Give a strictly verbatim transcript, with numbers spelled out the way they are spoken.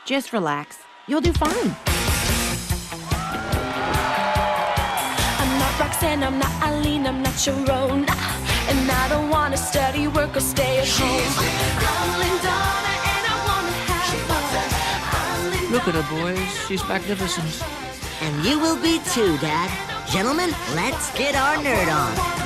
Just relax. You'll do fine. I'm not Roxanne, I'm not Eileen, I'm not Sharon. And I don't want to study, work, or stay at home. I'm Lindana and I want to have fun. Look at her, boys. She's magnificent. And you will be too, Dad. Gentlemen, let's get our nerd on.